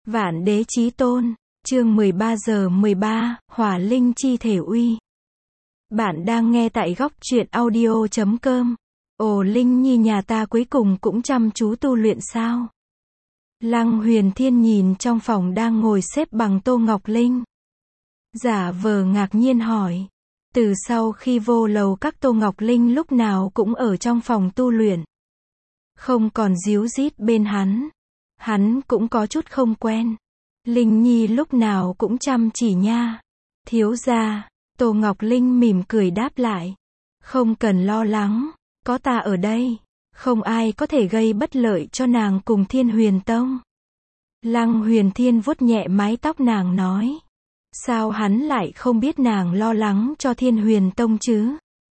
Vạn Đế Chí Tôn, chương 13/13, Hỏa Linh Chi Thể Uy. Bạn đang nghe tại góc truyện audio.com. Ồ, Linh Nhi nhà ta cuối cùng cũng chăm chú tu luyện sao? Lăng Huyền Thiên nhìn trong phòng đang ngồi xếp bằng Tô Ngọc Linh. Giả vờ ngạc nhiên hỏi. Từ sau khi vô lầu các, Tô Ngọc Linh lúc nào cũng ở trong phòng tu luyện. Không còn díu dít bên hắn. Hắn cũng có chút không quen. Linh Nhi lúc nào cũng chăm chỉ nha. Thiếu gia, Tô Ngọc Linh mỉm cười đáp lại. Không cần lo lắng, có ta ở đây. Không ai có thể gây bất lợi cho nàng cùng Thiên Huyền Tông. Lăng Huyền Thiên vuốt nhẹ mái tóc nàng nói. Sao hắn lại không biết nàng lo lắng cho Thiên Huyền Tông chứ?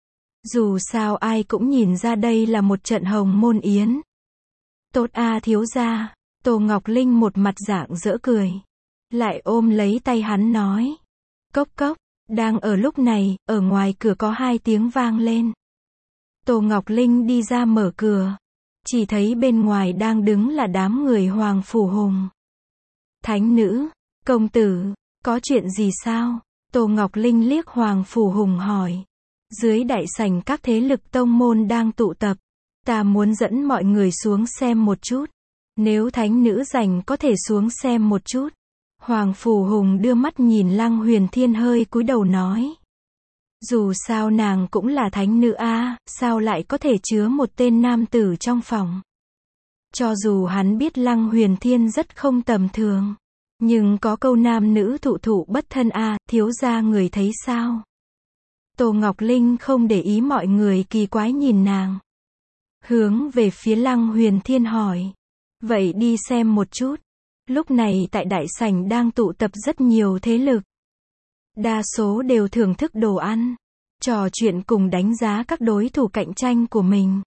Dù sao ai cũng nhìn ra đây là một trận hồng môn yến. Tốt a thiếu gia. Tô Ngọc Linh một mặt rạng rỡ cười. Lại ôm lấy tay hắn nói. Cốc cốc, đang ở lúc này, ở ngoài cửa có hai tiếng vang lên. Tô Ngọc Linh đi ra mở cửa. Chỉ thấy bên ngoài đang đứng là đám người Hoàng Phủ Hùng. Thánh nữ, công tử, có chuyện gì sao? Tô Ngọc Linh liếc Hoàng Phủ Hùng hỏi. Dưới đại sảnh các thế lực tông môn đang tụ tập. Ta muốn dẫn mọi người xuống xem một chút. Nếu thánh nữ rảnh có thể xuống xem một chút. Hoàng Phủ Hùng đưa mắt nhìn Lăng Huyền Thiên hơi cúi đầu nói. Dù sao nàng cũng là thánh nữ a, sao lại có thể chứa một tên nam tử trong phòng. Cho dù hắn biết Lăng Huyền Thiên rất không tầm thường. Nhưng có câu nam nữ thụ thụ bất thân a, thiếu gia người thấy sao? Tô Ngọc Linh không để ý mọi người kỳ quái nhìn nàng. Hướng về phía Lăng Huyền Thiên hỏi. Vậy đi xem một chút. Lúc này tại đại sảnh đang tụ tập rất nhiều thế lực. Đa số đều thưởng thức đồ ăn, trò chuyện cùng đánh giá các đối thủ cạnh tranh của mình.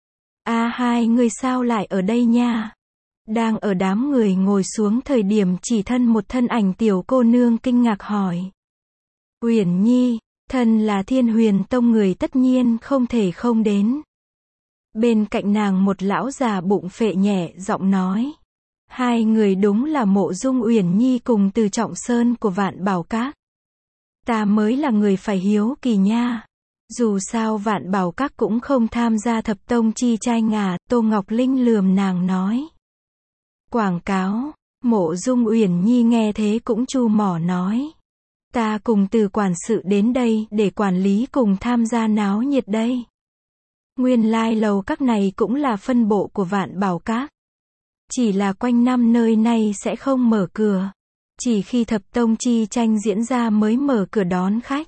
Hai người sao lại ở đây nha? Đang ở đám người ngồi xuống thời điểm chỉ thân một thân ảnh tiểu cô nương kinh ngạc hỏi. Uyển Nhi, thân là Thiên Huyền Tông người tất nhiên không thể không đến. Bên cạnh nàng một lão già bụng phệ nhẹ giọng nói. Hai người đúng là Mộ Dung Uyển Nhi cùng Từ Trọng Sơn của Vạn Bảo Các. Ta mới là người phải hiếu kỳ nha. Dù sao Vạn Bảo Các cũng không tham gia thập tông chi tranh à, Tô Ngọc Linh lườm nàng nói. Quảng cáo, Mộ Dung Uyển Nhi nghe thế cũng chu mỏ nói. Ta cùng Từ quản sự đến đây để quản lý cùng tham gia náo nhiệt đây. Nguyên lai lầu các này cũng là phân bộ của Vạn Bảo Các. Chỉ là quanh năm nơi này sẽ không mở cửa. Chỉ khi thập tông chi tranh diễn ra mới mở cửa đón khách.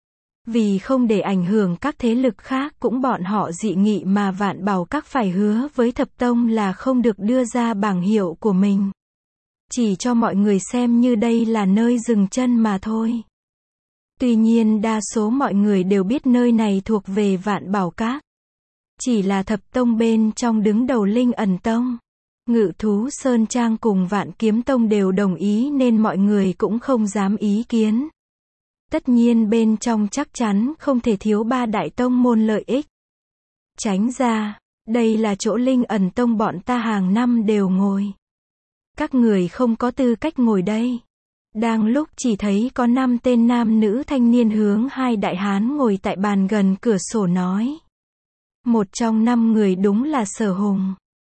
Vì không để ảnh hưởng các thế lực khác cũng bọn họ dị nghị mà Vạn Bảo Các phải hứa với thập tông là không được đưa ra bảng hiệu của mình. Chỉ cho mọi người xem như đây là nơi dừng chân mà thôi. Tuy nhiên đa số mọi người đều biết nơi này thuộc về Vạn Bảo Các. Chỉ là thập tông bên trong đứng đầu Linh Ẩn Tông, Ngự Thú Sơn Trang cùng Vạn Kiếm Tông đều đồng ý nên mọi người cũng không dám ý kiến. Tất nhiên bên trong chắc chắn không thể thiếu ba đại tông môn lợi ích. Tránh ra, đây là chỗ Linh Ẩn Tông bọn ta hàng năm đều ngồi. Các người không có tư cách ngồi đây. Đang lúc chỉ thấy có 5 tên nam nữ thanh niên hướng hai đại hán ngồi tại bàn gần cửa sổ nói. Một trong 5 người đúng là Sở Hùng.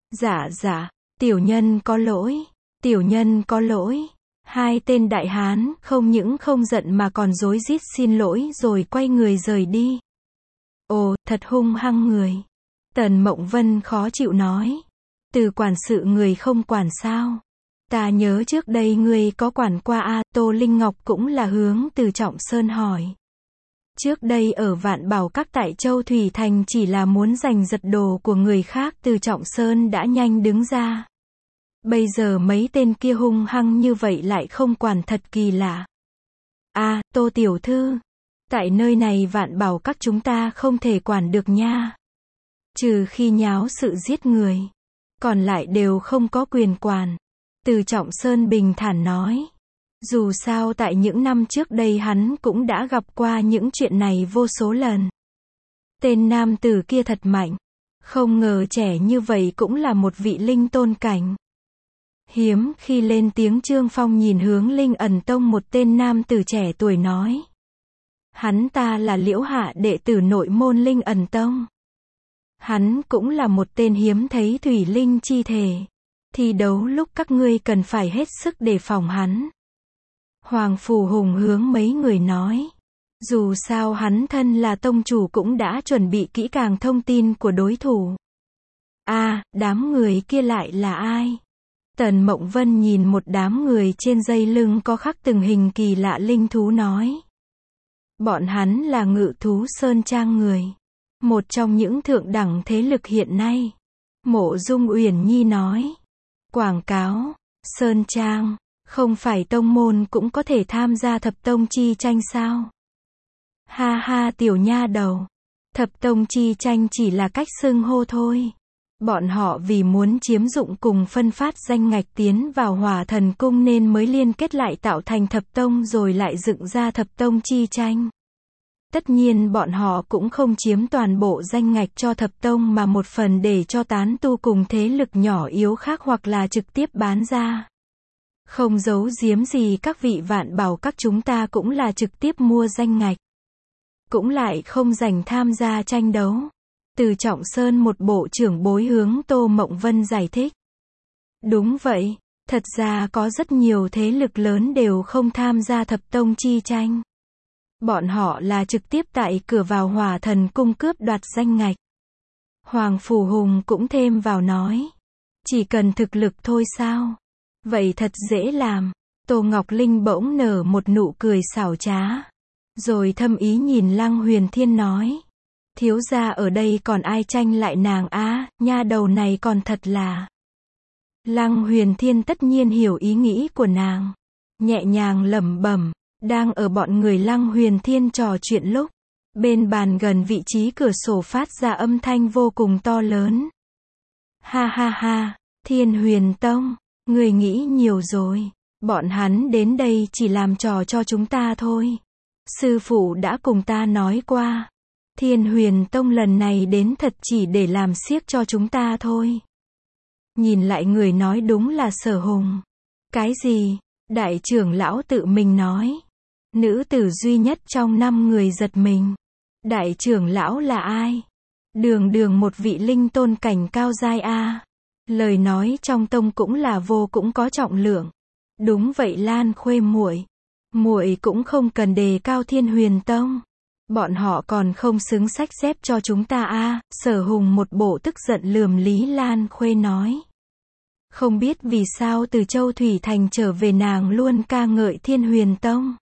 Dạ, tiểu nhân có lỗi, tiểu nhân có lỗi. Hai tên đại hán không những không giận mà còn rối rít xin lỗi rồi quay người rời đi. Ồ, thật hung hăng người. Tần Mộng Vân khó chịu nói. Từ quản sự người không quản sao? Ta nhớ trước đây người có quản qua a. Tô Linh Ngọc cũng là hướng Từ Trọng Sơn hỏi. Trước đây ở Vạn Bảo Các tại Châu Thủy Thành chỉ là muốn giành giật đồ của người khác, Từ Trọng Sơn đã nhanh đứng ra. Bây giờ mấy tên kia hung hăng như vậy lại không quản, thật kỳ lạ. Tô tiểu thư, tại nơi này Vạn Bảo Các chúng ta không thể quản được nha. Trừ khi nháo sự giết người, còn lại đều không có quyền quản. Từ Trọng Sơn bình thản nói. Dù sao tại những năm trước đây hắn cũng đã gặp qua những chuyện này vô số lần. Tên nam tử kia thật mạnh. Không ngờ trẻ như vậy cũng là một vị linh tôn cảnh. Hiếm khi lên tiếng Trương Phong nhìn hướng Linh Ẩn Tông một tên nam tử trẻ tuổi nói. Hắn ta là Liễu Hạ đệ tử nội môn Linh Ẩn Tông. Hắn cũng là một tên hiếm thấy thủy linh chi thể. Thi đấu lúc các ngươi cần phải hết sức đề phòng hắn. Hoàng Phù Hùng hướng mấy người nói. Dù sao hắn thân là tông chủ cũng đã chuẩn bị kỹ càng thông tin của đối thủ. Đám người kia lại là ai? Tần Mộng Vân nhìn một đám người trên dây lưng có khắc từng hình kỳ lạ linh thú nói. Bọn hắn là Ngự Thú Sơn Trang người. Một trong những thượng đẳng thế lực hiện nay. Mộ Dung Uyển Nhi nói. Quảng cáo, Sơn Trang, không phải tông môn cũng có thể tham gia thập tông chi tranh sao? Ha ha tiểu nha đầu. Thập tông chi tranh chỉ là cách xưng hô thôi. Bọn họ vì muốn chiếm dụng cùng phân phát danh ngạch tiến vào Hỏa Thần Cung nên mới liên kết lại tạo thành thập tông rồi lại dựng ra thập tông chi tranh. Tất nhiên bọn họ cũng không chiếm toàn bộ danh ngạch cho thập tông mà một phần để cho tán tu cùng thế lực nhỏ yếu khác hoặc là trực tiếp bán ra. Không giấu giếm gì các vị vạn bảo các chúng ta cũng là trực tiếp mua danh ngạch. Cũng lại không dành tham gia tranh đấu. Từ Trọng Sơn một bộ trưởng bối hướng Tô Mộng Vân giải thích. Đúng vậy, thật ra có rất nhiều thế lực lớn đều không tham gia thập tông chi tranh. Bọn họ là trực tiếp tại cửa vào Hỏa Thần Cung cướp đoạt danh ngạch. Hoàng Phù Hùng cũng thêm vào nói. Chỉ cần thực lực thôi sao? Vậy thật dễ làm. Tô Ngọc Linh bỗng nở một nụ cười xảo trá. Rồi thâm ý nhìn Lăng Huyền Thiên nói. Thiếu gia ở đây còn ai tranh lại nàng nha đầu này còn thật là. Lăng Huyền Thiên tất nhiên hiểu ý nghĩ của nàng. Nhẹ nhàng lẩm bẩm. Đang ở bọn người Lăng Huyền Thiên trò chuyện lúc. Bên bàn gần vị trí cửa sổ phát ra âm thanh vô cùng to lớn. Ha ha ha, Thiên Huyền Tông, người nghĩ nhiều rồi. Bọn hắn đến đây chỉ làm trò cho chúng ta thôi. Sư phụ đã cùng ta nói qua. Thiên Huyền Tông lần này đến thật chỉ để làm xiếc cho chúng ta thôi. Nhìn lại người nói đúng là Sở Hùng. Cái gì? Đại trưởng lão tự mình nói. Nữ tử duy nhất trong 5 người giật mình. Đại trưởng lão là ai? Đường một vị linh tôn cảnh cao giai Lời nói trong tông cũng là vô cũng có trọng lượng. Đúng vậy Lan Khuê muội cũng không cần đề cao Thiên Huyền Tông. Bọn họ còn không xứng sách xếp cho chúng ta Sở Hùng một bộ tức giận lườm Lý Lan Khuê nói. Không biết vì sao từ Châu Thủy Thành trở về nàng luôn ca ngợi Thiên Huyền Tông.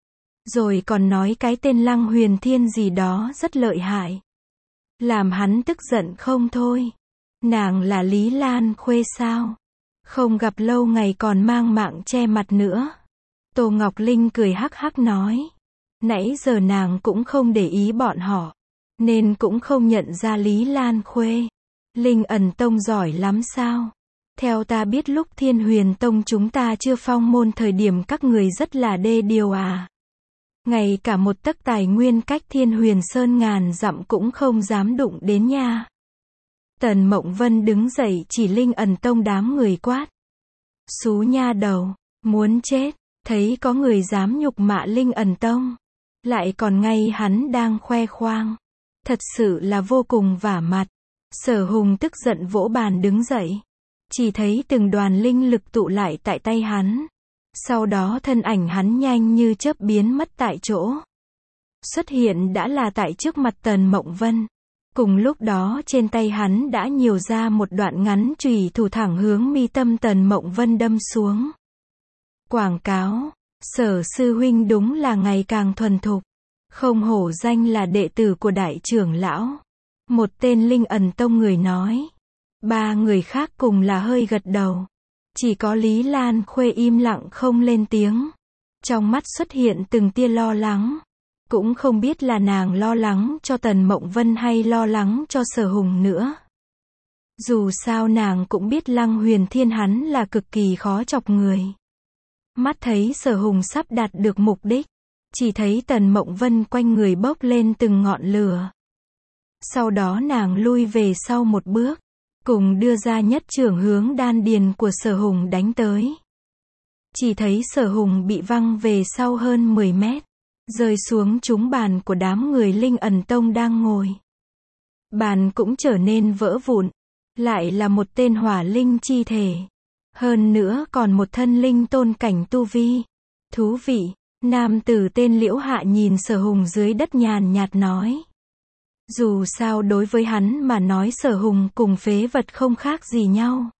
Rồi còn nói cái tên Lăng Huyền Thiên gì đó rất lợi hại. Làm hắn tức giận không thôi. Nàng là Lý Lan Khuê sao? Không gặp lâu ngày còn mang mạng che mặt nữa. Tô Ngọc Linh cười hắc hắc nói. Nãy giờ nàng cũng không để ý bọn họ. Nên cũng không nhận ra Lý Lan Khuê. Linh Ẩn Tông giỏi lắm sao? Theo ta biết lúc Thiên Huyền Tông chúng ta chưa phong môn thời điểm các người rất là đê điều Ngay cả một tấc tài nguyên cách Thiên Huyền Sơn ngàn dặm cũng không dám đụng đến nha. Tần Mộng Vân đứng dậy chỉ Linh Ẩn Tông đám người quát. Xú nha đầu, muốn chết, thấy có người dám nhục mạ Linh Ẩn Tông. Lại còn ngay hắn đang khoe khoang. Thật sự là vô cùng vả mặt. Sở Hùng tức giận vỗ bàn đứng dậy. Chỉ thấy từng đoàn linh lực tụ lại tại tay hắn. Sau đó thân ảnh hắn nhanh như chớp biến mất tại chỗ. Xuất hiện đã là tại trước mặt Tần Mộng Vân. Cùng lúc đó trên tay hắn đã nhiều ra một đoạn ngắn chùy thủ thẳng hướng mi tâm Tần Mộng Vân đâm xuống. Quảng cáo, Sở sư huynh đúng là ngày càng thuần thục. Không hổ danh là đệ tử của đại trưởng lão. Một tên Linh Ẩn Tông người nói. 3 người khác cùng là hơi gật đầu. Chỉ có Lý Lan Khuê im lặng không lên tiếng. Trong mắt xuất hiện từng tia lo lắng. Cũng không biết là nàng lo lắng cho Tần Mộng Vân hay lo lắng cho Sở Hùng nữa. Dù sao nàng cũng biết Lăng Huyền Thiên hắn là cực kỳ khó chọc người. Mắt thấy Sở Hùng sắp đạt được mục đích. Chỉ thấy Tần Mộng Vân quanh người bốc lên từng ngọn lửa. Sau đó nàng lui về sau một bước. cùng đưa ra nhất chưởng hướng đan điền của Sở Hùng đánh tới. Chỉ thấy Sở Hùng bị văng về sau hơn 10 mét, rơi xuống trúng bàn của đám người Linh Ẩn Tông đang ngồi. Bàn cũng trở nên vỡ vụn, lại là một tên hỏa linh chi thể. Hơn nữa còn một thân linh tôn cảnh tu vi. Thú vị, nam tử tên Liễu Hạ nhìn Sở Hùng dưới đất nhàn nhạt nói. Dù sao đối với hắn mà nói Sở Hùng cùng phế vật không khác gì nhau.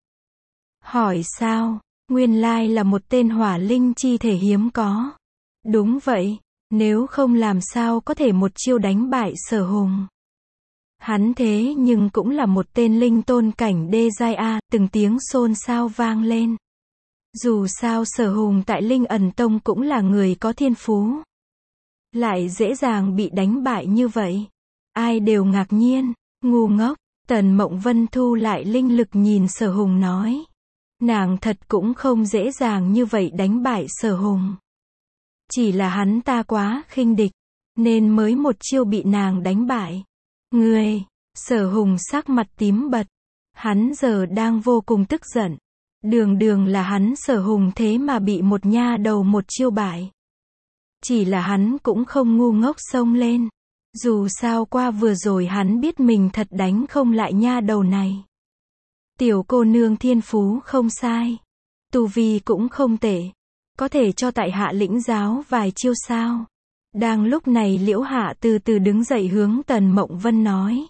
Hỏi sao, nguyên lai là một tên hỏa linh chi thể hiếm có. Đúng vậy, nếu không làm sao có thể một chiêu đánh bại Sở Hùng. Hắn thế nhưng cũng là một tên linh tôn cảnh đê giai A, từng tiếng xôn xao vang lên. Dù sao Sở Hùng tại Linh Ẩn Tông cũng là người có thiên phú. Lại dễ dàng bị đánh bại như vậy. Ai đều ngạc nhiên, ngu ngốc. Tần Mộng Vân thu lại linh lực nhìn Sở Hùng nói. Nàng thật cũng không dễ dàng như vậy đánh bại Sở Hùng. Chỉ là hắn ta quá khinh địch, nên mới một chiêu bị nàng đánh bại. Ngươi, Sở Hùng sắc mặt tím bật. Hắn giờ đang vô cùng tức giận. Đường đường là hắn Sở Hùng thế mà bị một nha đầu một chiêu bại. Chỉ là hắn cũng không ngu ngốc xông lên. Dù sao qua vừa rồi hắn biết mình thật đánh không lại nha đầu này. Tiểu cô nương thiên phú không sai. Tu vi cũng không tệ. Có thể cho tại hạ lĩnh giáo vài chiêu sao? Đang lúc này Liễu Hạ từ từ đứng dậy hướng Tần Mộng Vân nói.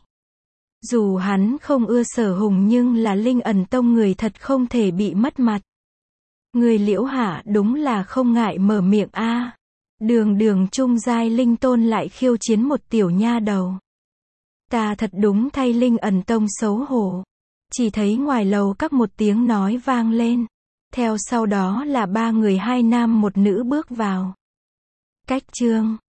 Dù hắn không ưa Sở Hùng nhưng là Linh Ẩn Tông người thật không thể bị mất mặt. Người Liễu Hạ đúng là không ngại mở miệng a. Đường đường trung giai linh tôn lại khiêu chiến một tiểu nha đầu. Ta thật đúng thay Linh Ẩn Tông xấu hổ. Chỉ thấy ngoài lầu các một tiếng nói vang lên. Theo sau đó là 3 người 2 nam 1 nữ bước vào. Cách chương